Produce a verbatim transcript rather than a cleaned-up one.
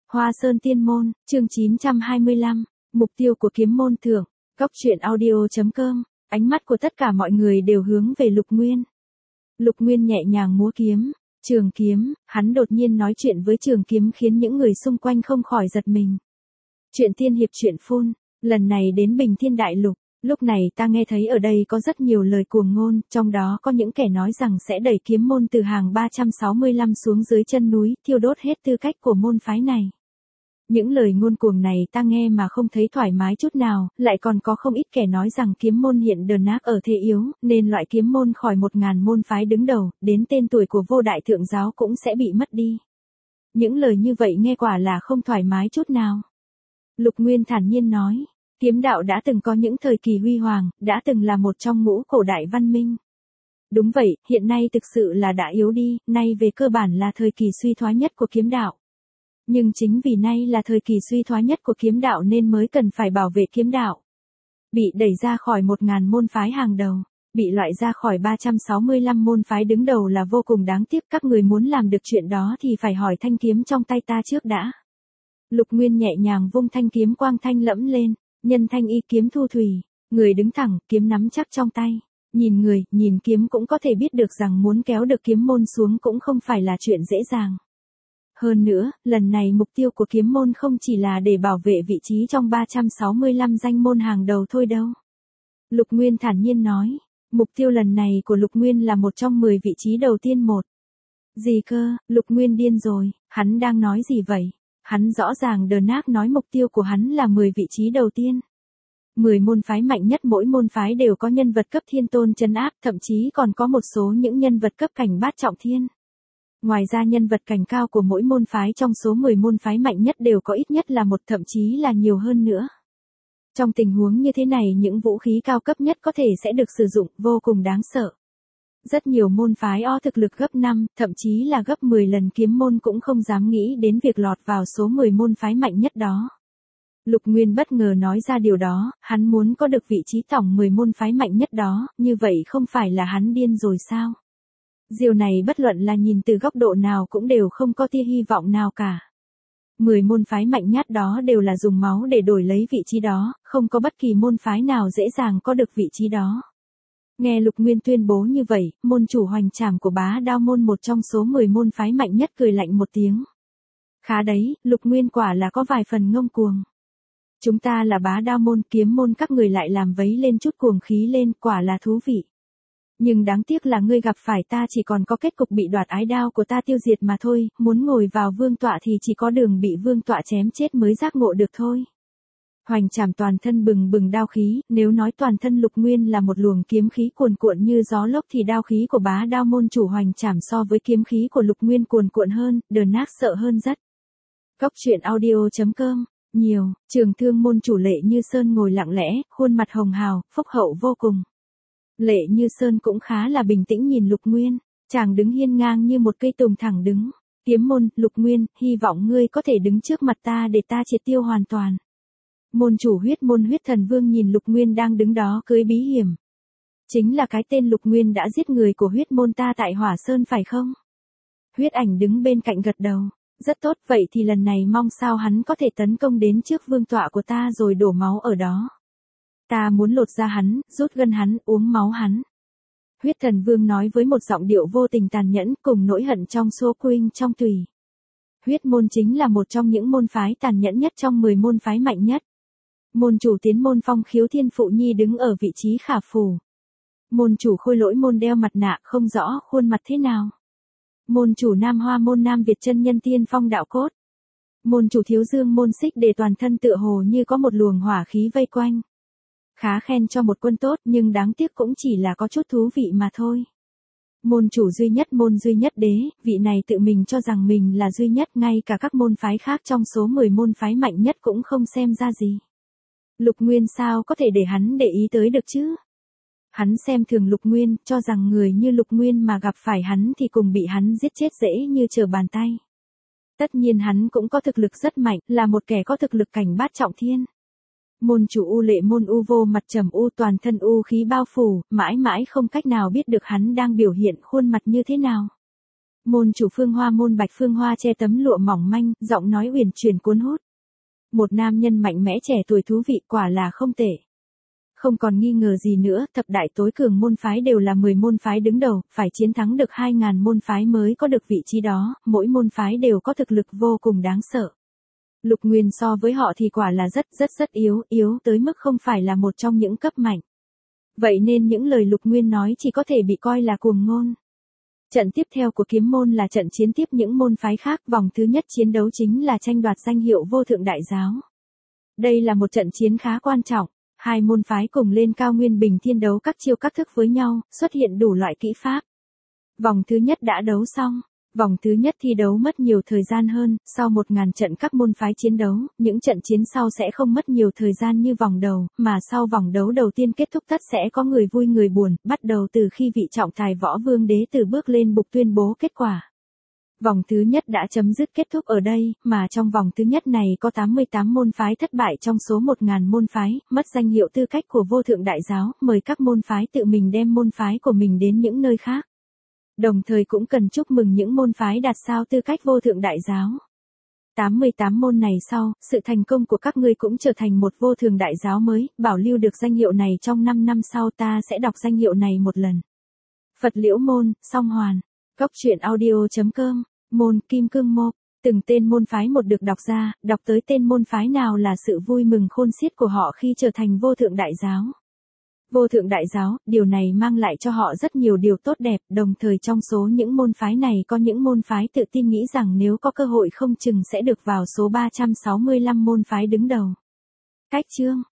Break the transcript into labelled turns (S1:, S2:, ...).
S1: Hoa Sơn Tiên Môn, chương chín trăm hai mươi lăm, mục tiêu của kiếm môn thưởng, góc truyện audio chấm com, ánh mắt của tất cả mọi người đều hướng về Lục Nguyên. Lục Nguyên nhẹ nhàng múa kiếm, trường kiếm, hắn đột nhiên nói chuyện với trường kiếm khiến những người xung quanh không khỏi giật mình. Chuyện tiên hiệp truyện phun, lần này đến Bình Thiên Đại Lục, lúc này ta nghe thấy ở đây có rất nhiều lời cuồng ngôn, trong đó có những kẻ nói rằng sẽ đẩy kiếm môn từ hàng ba trăm sáu mươi lăm xuống dưới chân núi, thiêu đốt hết tư cách của môn phái này. Những lời ngôn cuồng này ta nghe mà không thấy thoải mái chút nào, lại còn có không ít kẻ nói rằng kiếm môn hiện đờn nát ở thế yếu, nên loại kiếm môn khỏi một ngàn môn phái đứng đầu, đến tên tuổi của vô đại thượng giáo cũng sẽ bị mất đi. Những lời như vậy nghe quả là không thoải mái chút nào. Lục Nguyên thản nhiên nói, kiếm đạo đã từng có những thời kỳ huy hoàng, đã từng là một trong ngũ cổ đại văn minh. Đúng vậy, hiện nay thực sự là đã yếu đi, nay về cơ bản là thời kỳ suy thoái nhất của kiếm đạo. Nhưng chính vì nay là thời kỳ suy thoái nhất của kiếm đạo nên mới cần phải bảo vệ kiếm đạo. Bị đẩy ra khỏi một ngàn môn phái hàng đầu, bị loại ra khỏi ba trăm sáu mươi lăm môn phái đứng đầu là vô cùng đáng tiếc. Các người muốn làm được chuyện đó thì phải hỏi thanh kiếm trong tay ta trước đã. Lục Nguyên nhẹ nhàng vung thanh kiếm quang thanh lẫm lên, nhân thanh y kiếm thu thủy, người đứng thẳng, kiếm nắm chắc trong tay. Nhìn người, nhìn kiếm cũng có thể biết được rằng muốn kéo được kiếm môn xuống cũng không phải là chuyện dễ dàng. Hơn nữa, lần này mục tiêu của kiếm môn không chỉ là để bảo vệ vị trí trong ba trăm sáu mươi lăm danh môn hàng đầu thôi đâu. Lục Nguyên thản nhiên nói, mục tiêu lần này của Lục Nguyên là một trong mười vị trí đầu tiên một. Gì cơ, Lục Nguyên điên rồi, hắn đang nói gì vậy? Hắn rõ ràng đờ nác nói mục tiêu của hắn là mười vị trí đầu tiên. mười môn phái mạnh nhất, mỗi môn phái đều có nhân vật cấp thiên tôn trấn áp, thậm chí còn có một số những nhân vật cấp cảnh bát trọng thiên. Ngoài ra nhân vật cảnh cao của mỗi môn phái trong số mười môn phái mạnh nhất đều có ít nhất là một, thậm chí là nhiều hơn nữa. Trong tình huống như thế này những vũ khí cao cấp nhất có thể sẽ được sử dụng, vô cùng đáng sợ. Rất nhiều môn phái o thực lực gấp năm, thậm chí là gấp mười lần kiếm môn cũng không dám nghĩ đến việc lọt vào số mười môn phái mạnh nhất đó. Lục Nguyên bất ngờ nói ra điều đó, hắn muốn có được vị trí tổng mười môn phái mạnh nhất đó, như vậy không phải là hắn điên rồi sao? Điều này bất luận là nhìn từ góc độ nào cũng đều không có tia hy vọng nào cả. mười môn phái mạnh nhất đó đều là dùng máu để đổi lấy vị trí đó, không có bất kỳ môn phái nào dễ dàng có được vị trí đó. Nghe Lục Nguyên tuyên bố như vậy, môn chủ Hoành Trảm của Bá Đao môn một trong số mười môn phái mạnh nhất cười lạnh một tiếng. Khá đấy, Lục Nguyên quả là có vài phần ngông cuồng. Chúng ta là Bá Đao môn, kiếm môn các người lại làm vấy lên chút cuồng khí lên, quả là thú vị. Nhưng đáng tiếc là ngươi gặp phải ta chỉ còn có kết cục bị đoạt ái đao của ta tiêu diệt mà thôi, muốn ngồi vào vương tọa thì chỉ có đường bị vương tọa chém chết mới giác ngộ được thôi. Hoành Trảm toàn thân bừng bừng đao khí, nếu nói toàn thân Lục Nguyên là một luồng kiếm khí cuồn cuộn như gió lốc thì đao khí của Bá Đao môn chủ Hoành Trảm so với kiếm khí của Lục Nguyên cuồn cuộn hơn, đờn nát sợ hơn rất. Góc truyện audio chấm com, nhiều, Trường Thương môn chủ Lệ Như Sơn ngồi lặng lẽ, khuôn mặt hồng hào, phúc hậu vô cùng. Lệ Như Sơn cũng khá là bình tĩnh nhìn Lục Nguyên, chàng đứng hiên ngang như một cây tùng thẳng đứng. Kiếm môn, Lục Nguyên, hy vọng ngươi có thể đứng trước mặt ta để ta triệt tiêu hoàn toàn. Môn chủ Huyết môn Huyết Thần Vương nhìn Lục Nguyên đang đứng đó cười bí hiểm. Chính là cái tên Lục Nguyên đã giết người của Huyết môn ta tại Hỏa Sơn phải không? Huyết Ảnh đứng bên cạnh gật đầu. Rất tốt, vậy thì lần này mong sao hắn có thể tấn công đến trước vương tọa của ta rồi đổ máu ở đó. Ta muốn lột ra hắn, rút gân hắn, uống máu hắn. Huyết Thần Vương nói với một giọng điệu vô tình tàn nhẫn cùng nỗi hận trong số quynh trong tùy. Huyết môn chính là một trong những môn phái tàn nhẫn nhất trong mười môn phái mạnh nhất. Môn chủ Tiến môn Phong Khiếu Thiên Phụ Nhi đứng ở vị trí khả phủ. Môn chủ Khôi Lỗi môn đeo mặt nạ không rõ khuôn mặt thế nào. Môn chủ Nam Hoa môn Nam Việt chân nhân Tiên Phong Đạo Cốt. Môn chủ Thiếu Dương môn Xích Đề toàn thân tựa hồ như có một luồng hỏa khí vây quanh. Khá khen cho một quân tốt nhưng đáng tiếc cũng chỉ là có chút thú vị mà thôi. Môn chủ duy nhất môn duy nhất đế, vị này tự mình cho rằng mình là duy nhất, ngay cả các môn phái khác trong số mười môn phái mạnh nhất cũng không xem ra gì. Lục Nguyên sao có thể để hắn để ý tới được chứ? Hắn xem thường Lục Nguyên, cho rằng người như Lục Nguyên mà gặp phải hắn thì cùng bị hắn giết chết dễ như trở bàn tay. Tất nhiên hắn cũng có thực lực rất mạnh, là một kẻ có thực lực cảnh bát trọng thiên. Môn chủ U Lệ môn U vô mặt trầm u toàn thân u khí bao phủ, mãi mãi không cách nào biết được hắn đang biểu hiện khuôn mặt như thế nào. Môn chủ Phương Hoa môn Bạch Phương Hoa che tấm lụa mỏng manh, giọng nói uyển chuyển cuốn hút. Một nam nhân mạnh mẽ trẻ tuổi thú vị quả là không tệ. Không còn nghi ngờ gì nữa, thập đại tối cường môn phái đều là mười môn phái đứng đầu, phải chiến thắng được hai ngàn môn phái mới có được vị trí đó, mỗi môn phái đều có thực lực vô cùng đáng sợ. Lục Nguyên so với họ thì quả là rất rất rất yếu, yếu tới mức không phải là một trong những cấp mạnh. Vậy nên những lời Lục Nguyên nói chỉ có thể bị coi là cuồng ngôn. Trận tiếp theo của kiếm môn là trận chiến tiếp những môn phái khác, vòng thứ nhất chiến đấu chính là tranh đoạt danh hiệu vô thượng đại giáo. Đây là một trận chiến khá quan trọng, hai môn phái cùng lên cao nguyên bình thiên đấu các chiêu các thức với nhau, xuất hiện đủ loại kỹ pháp. Vòng thứ nhất đã đấu xong. Vòng thứ nhất thi đấu mất nhiều thời gian hơn, sau một ngàn trận các môn phái chiến đấu, những trận chiến sau sẽ không mất nhiều thời gian như vòng đầu, mà sau vòng đấu đầu tiên kết thúc tất sẽ có người vui người buồn, bắt đầu từ khi vị trọng tài võ vương đế từ bước lên bục tuyên bố kết quả. Vòng thứ nhất đã chấm dứt kết thúc ở đây, mà trong vòng thứ nhất này có tám mươi tám môn phái thất bại trong số một ngàn môn phái, mất danh hiệu tư cách của vô thượng đại giáo, mời các môn phái tự mình đem môn phái của mình đến những nơi khác. Đồng thời cũng cần chúc mừng những môn phái đạt sao tư cách vô thượng đại giáo. tám mươi tám môn này sau, sự thành công của các ngươi cũng trở thành một vô thượng đại giáo mới, bảo lưu được danh hiệu này trong năm năm sau ta sẽ đọc danh hiệu này một lần. Phật Liễu môn, Song Hoàn, Cốc truyện audio chấm com, môn Kim Cương Mộc, từng tên môn phái một được đọc ra, đọc tới tên môn phái nào là sự vui mừng khôn xiết của họ khi trở thành vô thượng đại giáo. Vô thượng đại giáo, điều này mang lại cho họ rất nhiều điều tốt đẹp, đồng thời trong số những môn phái này có những môn phái tự tin nghĩ rằng nếu có cơ hội không chừng sẽ được vào số ba trăm sáu mươi lăm môn phái đứng đầu. Cách chương